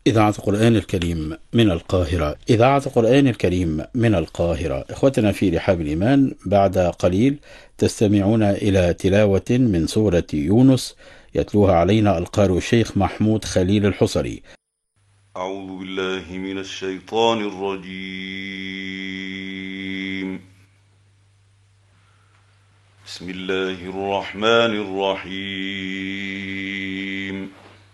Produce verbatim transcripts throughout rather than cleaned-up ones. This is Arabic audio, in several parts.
إذاعة القرآن الكريم من القاهرة إذاعة القرآن الكريم من القاهرة إخوتنا في رحاب الإيمان، بعد قليل تستمعون إلى تلاوة من سورة يونس يتلوها علينا القارئ الشيخ محمود خليل الحصري. أعوذ بالله من الشيطان الرجيم. بسم الله الرحمن الرحيم.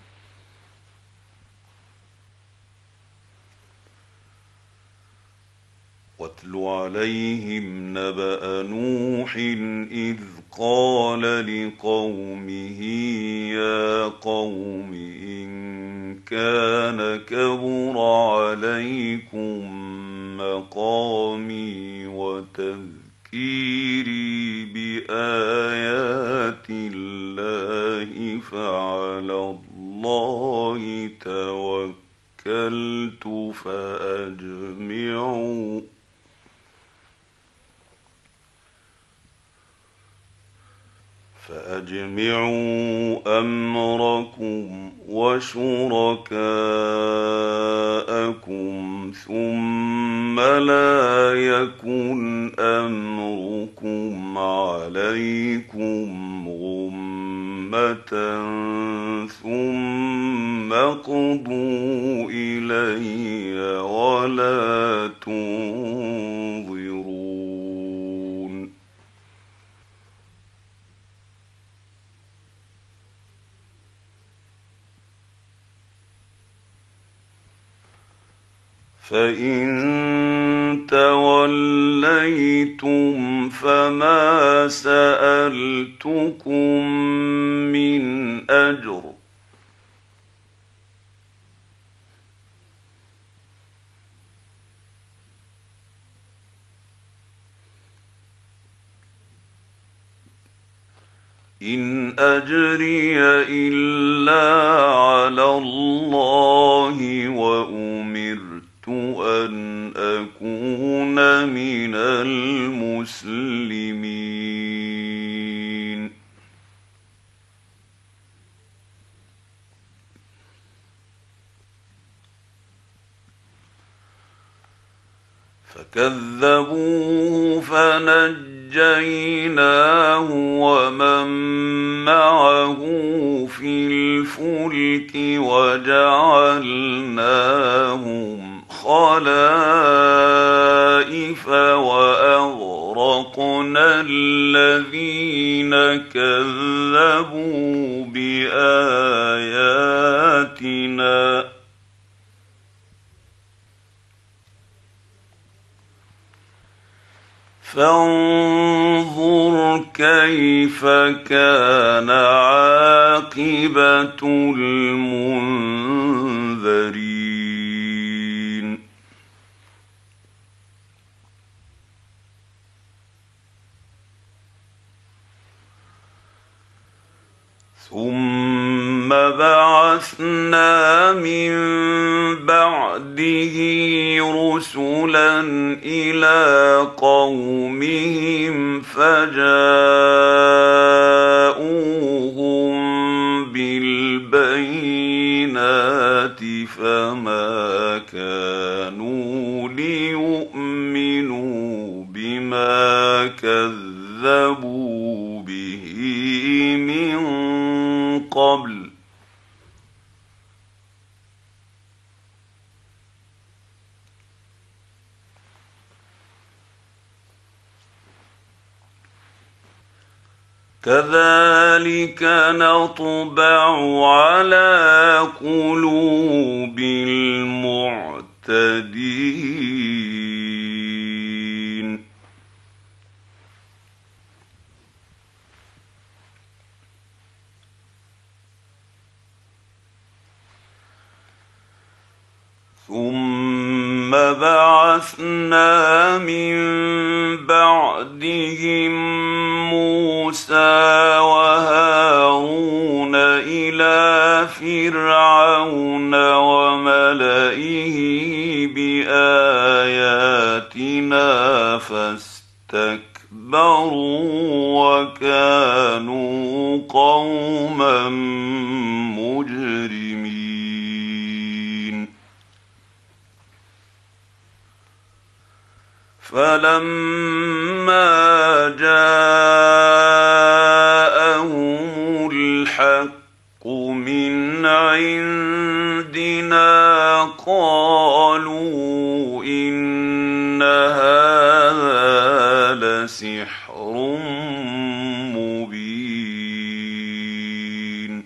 واتل عليهم نبأ نوح إذ قال لقومه يا قوم إن كان كبر عليكم مقامي وتذكيري بآيات الله فعلى الله توكلت فأجمعوا فأجمعوا أمركم وشركاءكم ثم لا يكن أمركم عليكم غمة ثم اقضوا إلي ولا تنظرون. فإن توليتم فما سألتكم من أجر إن أجري إلا على الله وأمرت أن أكون من المسلمين. فكذبوه فنجيناه ومن معه في الفلك وجعلناهم خلائف وأغرقنا الذين كذبوا بآياتنا فانظر كيف كان عاقبة المنذرين. ثم بعثنا من بعده رسلا إلى قومهم فجاءوهم بالبينات فما كانوا ليؤمنوا بما كذبوا به من قبل كذلك نطبع على قلوب المعتدين. ثم بعثنا من بعدهم موسى وهارون إلى فرعون وملئه بآياتنا فاستكبروا وكانوا قوما مجرمين. فلما جاءهم الحق من عندنا قالوا إن هذا لسحر مبين.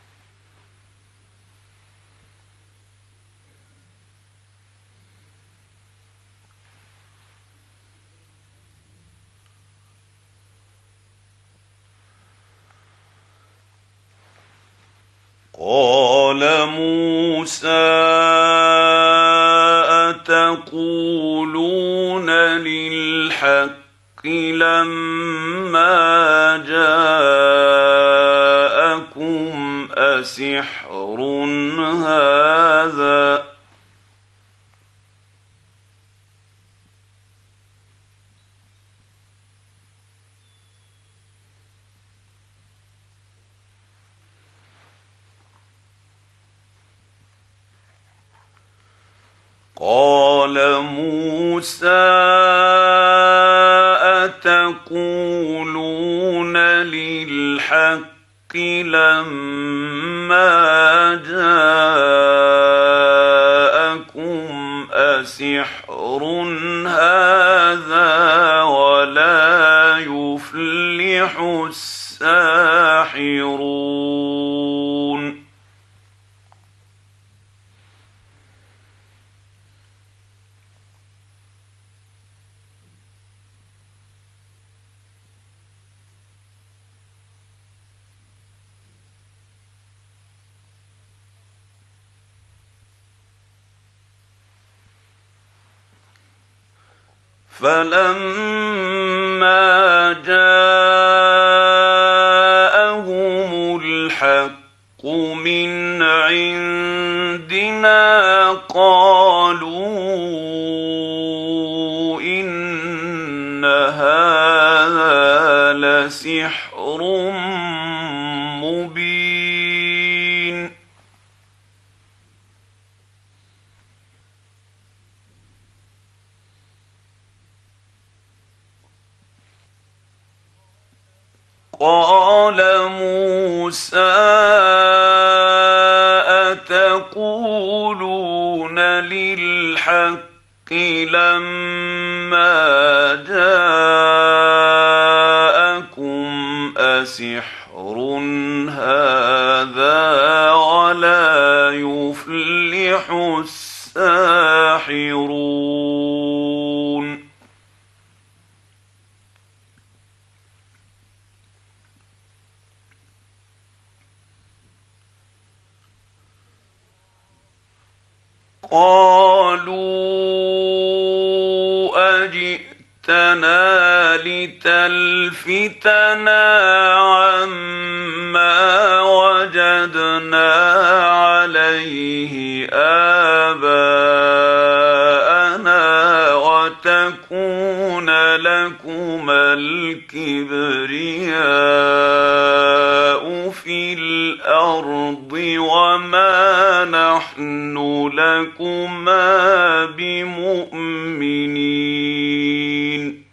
قال موسى أتقولون للحق لما جاءكم أسحر هذا قال موسى أتقولون للحق لما جاءكم أسحر هذا ولا يفلح الساحرون. فلما جاءهم الحق من عندنا قالوا إن هذا لسحر مبين. قال موسى أتقولون للحق لما جاءكم أسحر هذا ولا يفلح الساحرون. قالوا أجئتنا لتلفتنا عما وجدنا عليه آباءنا وتكون لكما الكبرياء في الأرض وما نحن لكما بمؤمنين.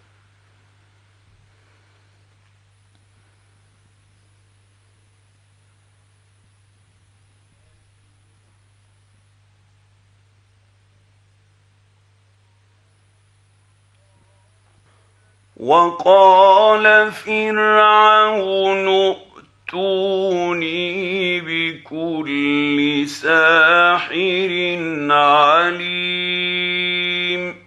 وقال فرعون ائتوني بكل ساحر عليم.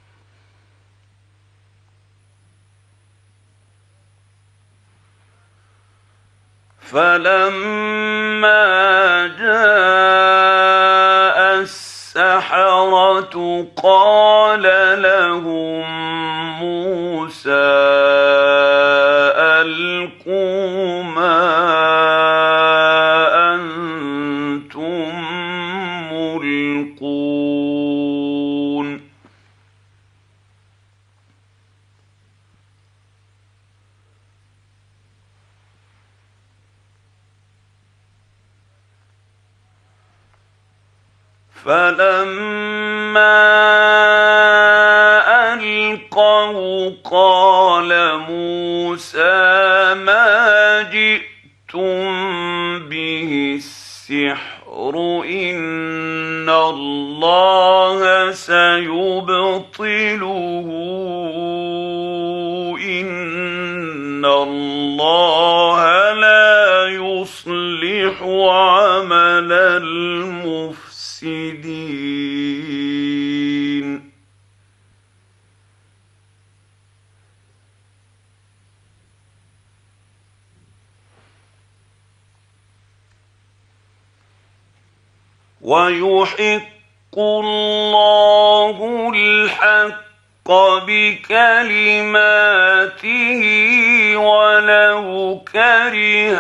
فلما جاء السحرة قال لهم موسى ألقوا ما أنتم ملقون. فلما موسى ما جئتم به السحر إن الله سيبطله إن الله لا يصلح عمل المفسدين. ويحق الله الحق بكلماته ولو كره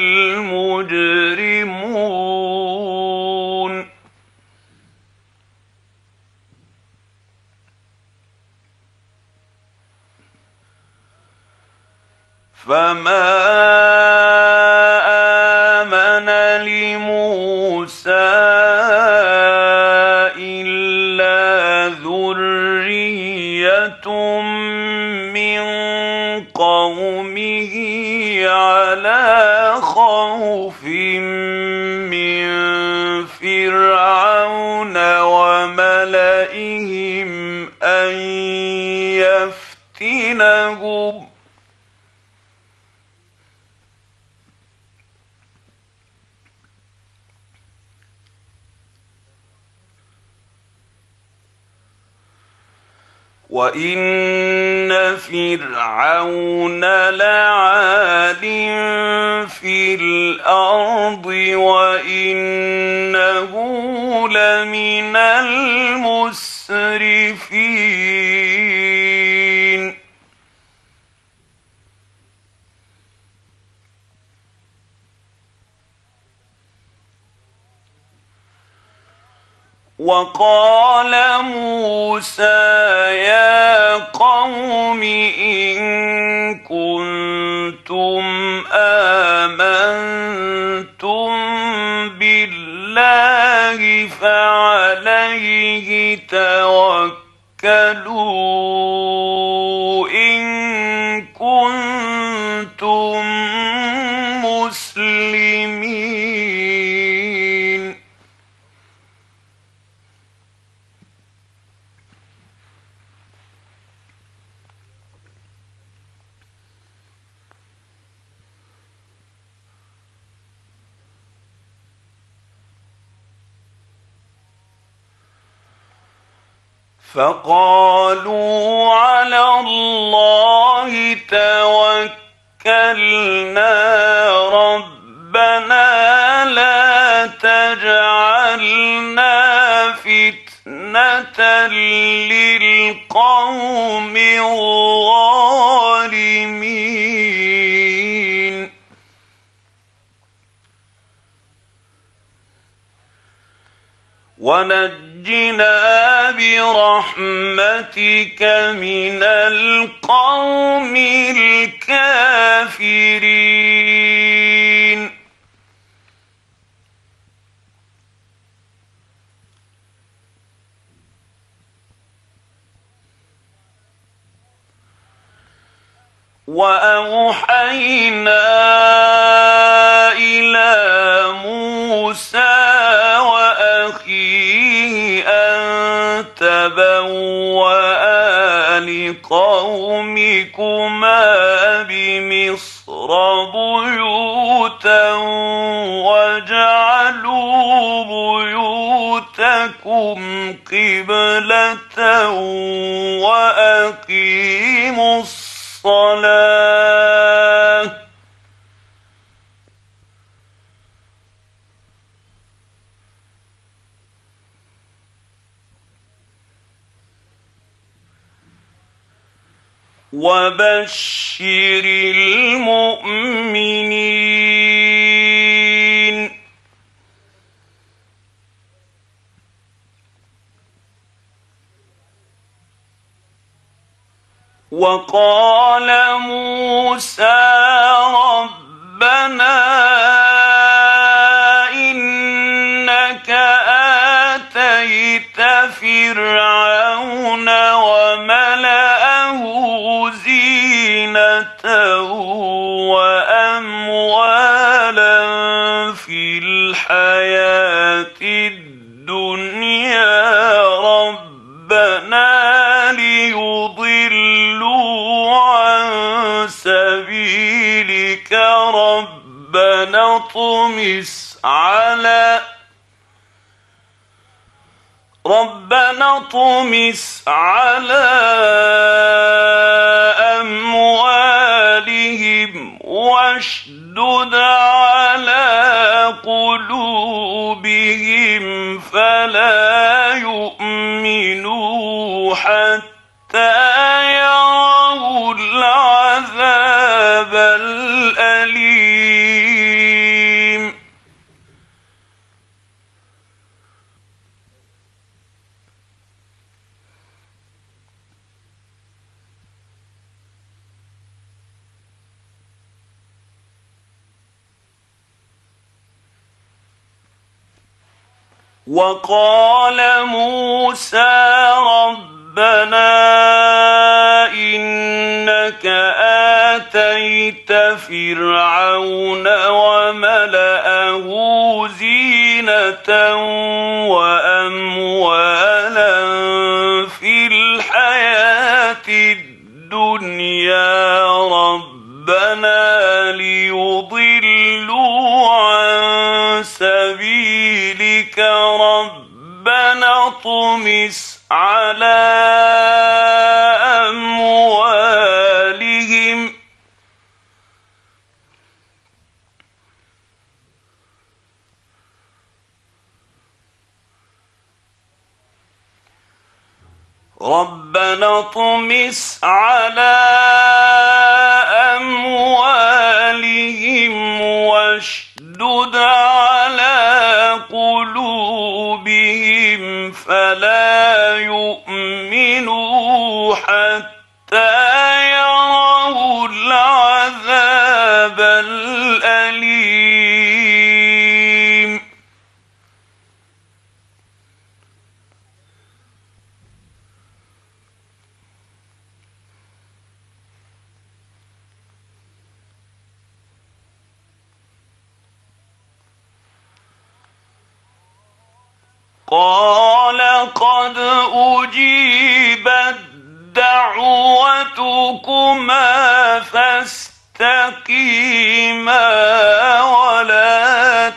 المجرمون. فما آمن لموسى إلا ذرية من قومه على خوف من فرعون وملئهم أن يفتنهم وإن فرعون لعال في الأرض وإنه لمن المسرفين. وقال موسى يا قوم إن كنتم آمنتم بالله فعليه توكلوا إن كنتم مسلمين. فقالوا على الله توكلنا ربنا لا تجعلنا فتنة للقوم الظالمين. ونجنا برحمتك من القوم الكافرين. وأوحينا إلى موسى وأخيه أن تبوأ لقومكما بمصر بيوتا واجعلوا بيوتكم قبلة وأقيموا الصلاة وبشر المؤمنين. وقال موسى ربنا إنك آتيت فرعون وملأه زينة الدنيا ربنا ليضلوا عن سبيلك ربنا اطمس على ربنا اطمس على أموالهم واشدد على قلوبهم فلا يؤمنوا حتى يروا العذاب الأليم. وقال موسى ربنا إنك آتيت فرعون وملأه زينة وأموالا في الحياة الدنيا ربنا ليضلوا عن سبيلك ربنا اطمس على أموالهم ربنا اطمس على أموالهم واشدد على قلوبهم فلا يؤمنوا حتى يروا العذاب الأليم. قال قد أجيبت دعوتكما فاستقيما ولا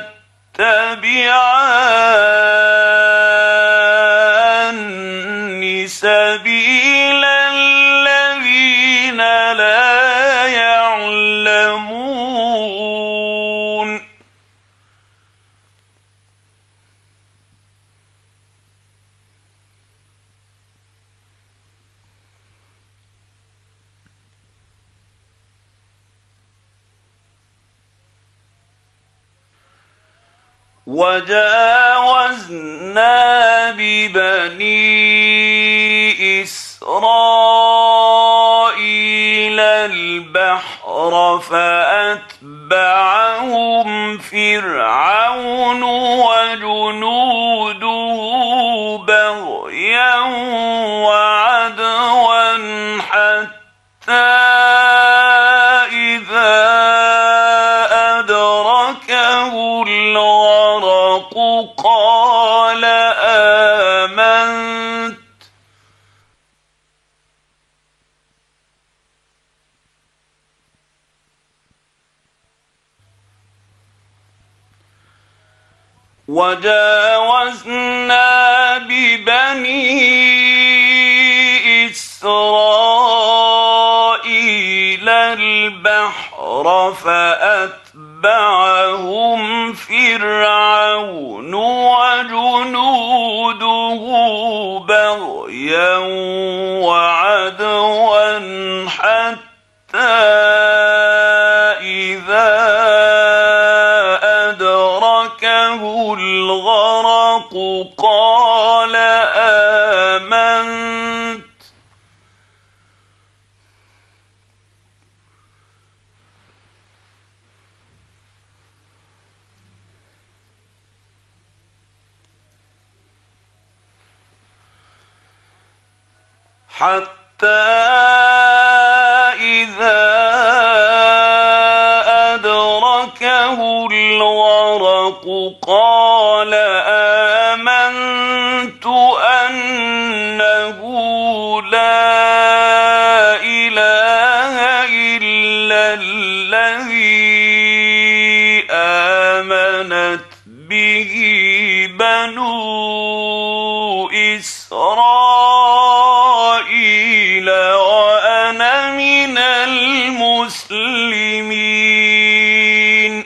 تتبعان سبيل الذين لا يعلمون. وجاوزنا ببني إسرائيل البحر فأتبعهم فرعون وجنوده بغيا وعدوا حتى إذا أدركه الغرق قال آمنت وجاوزنا ببني إسرائيل البحر فأتبعهم فرعون وجنوده بغيا وعدوا حتى إذا أدركه الغرق قال آمنت حتى إذا أدركه الغرق قال آمنت أنه لا إله إلا الذي آمنت به بنو إسرائيل وأنا من المسلمين.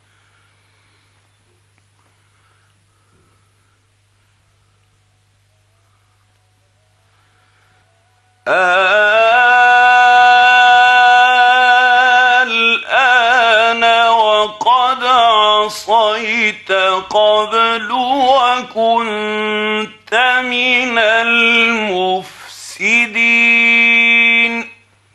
الآن وقد عصيت قبل وكنت من المفسدين.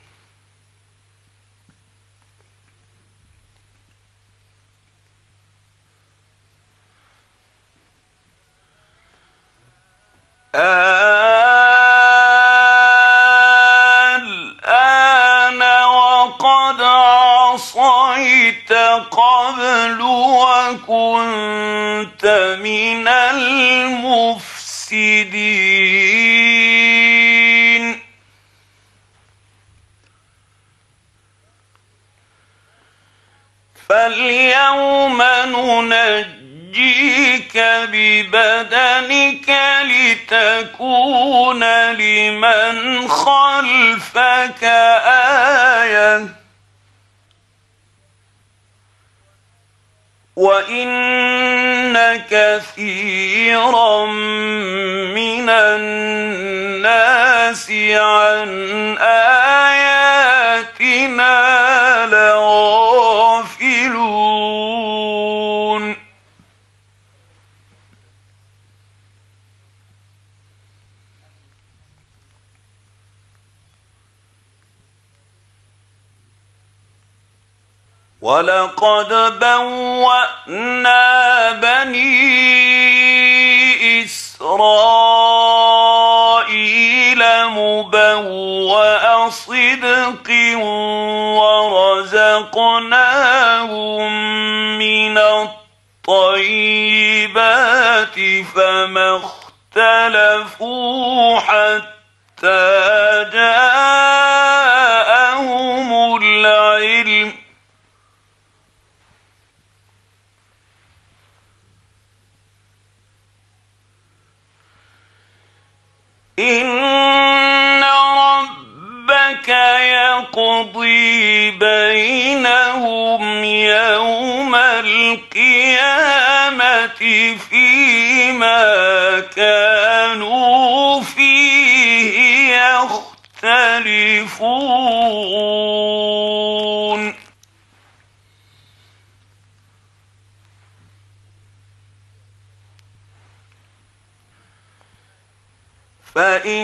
الآن وقد عصيت قبل وكنت من المفسدين. فاليوم ننجيك ببدنك لتكون لمن خلفك آية وإن كثيرا من الناس عن آياتنا لغافلون. ولقد بوأنا بني إسرائيل مبوأ صدق ورزقناهم من الطيبات فما اختلفوا حتى جاءهم العلم إن ربك يقضي بينهم يوم القيامة فيما كانوا فيه يختلفون. فإن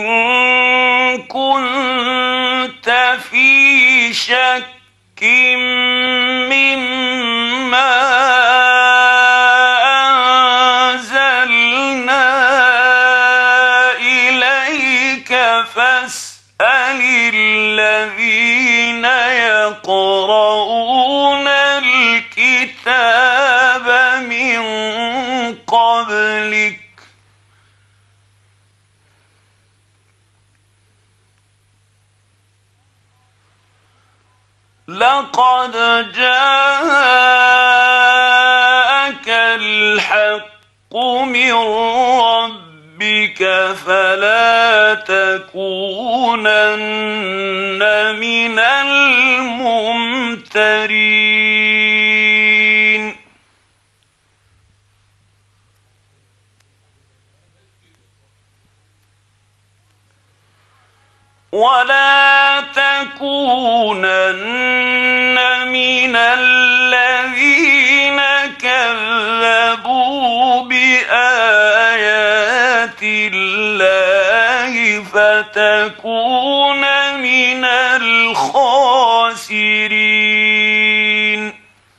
كنت في شك مما أنزلنا إليك فاسأل الذين يقرؤون الكتاب من قبلك لقد جاءك الحق من ربك فلا تكونن من الممترين. ولا تكونن من الذين كذبوا بآيات الله فتكون من الخاسرين.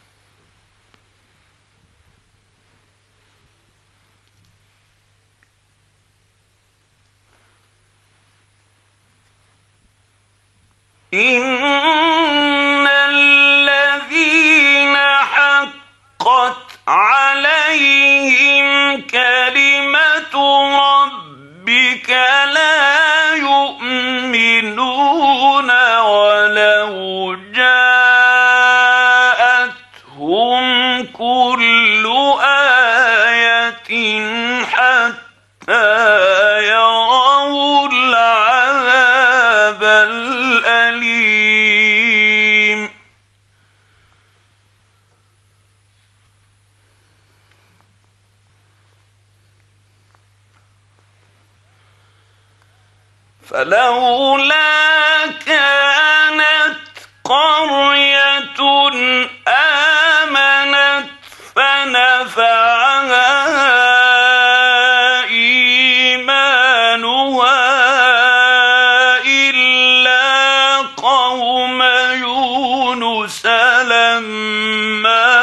إن الذين حقت عليهم كلمة يروا العذاب الأليم. فلولا كانت قرية آمنت فنفعها إيمانها إلا قوم يونس لما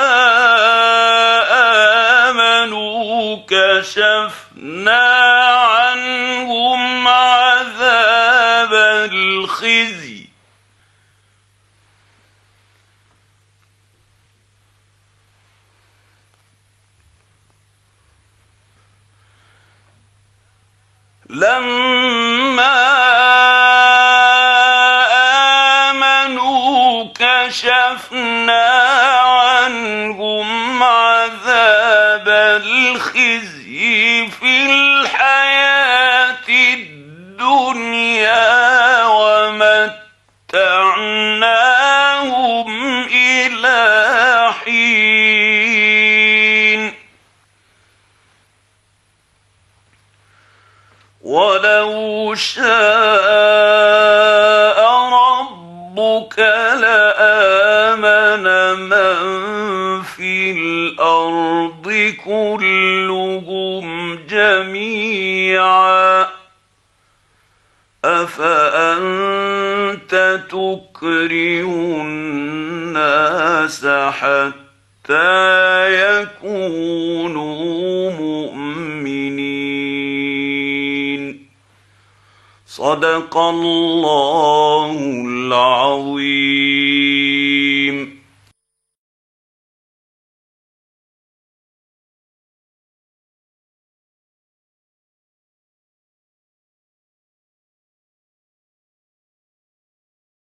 آمنوا كشفنا عنهم عذاب الخزي لما آمنوا كشفنا عنهم عذاب الخزي في الحياة الدنيا ومتعناهم إلى حين ولو شاء ربك لآمن من في الأرض كلهم جميعا أفأنت تكره الناس حتى يكونوا مؤمنين. صدق الله العظيم.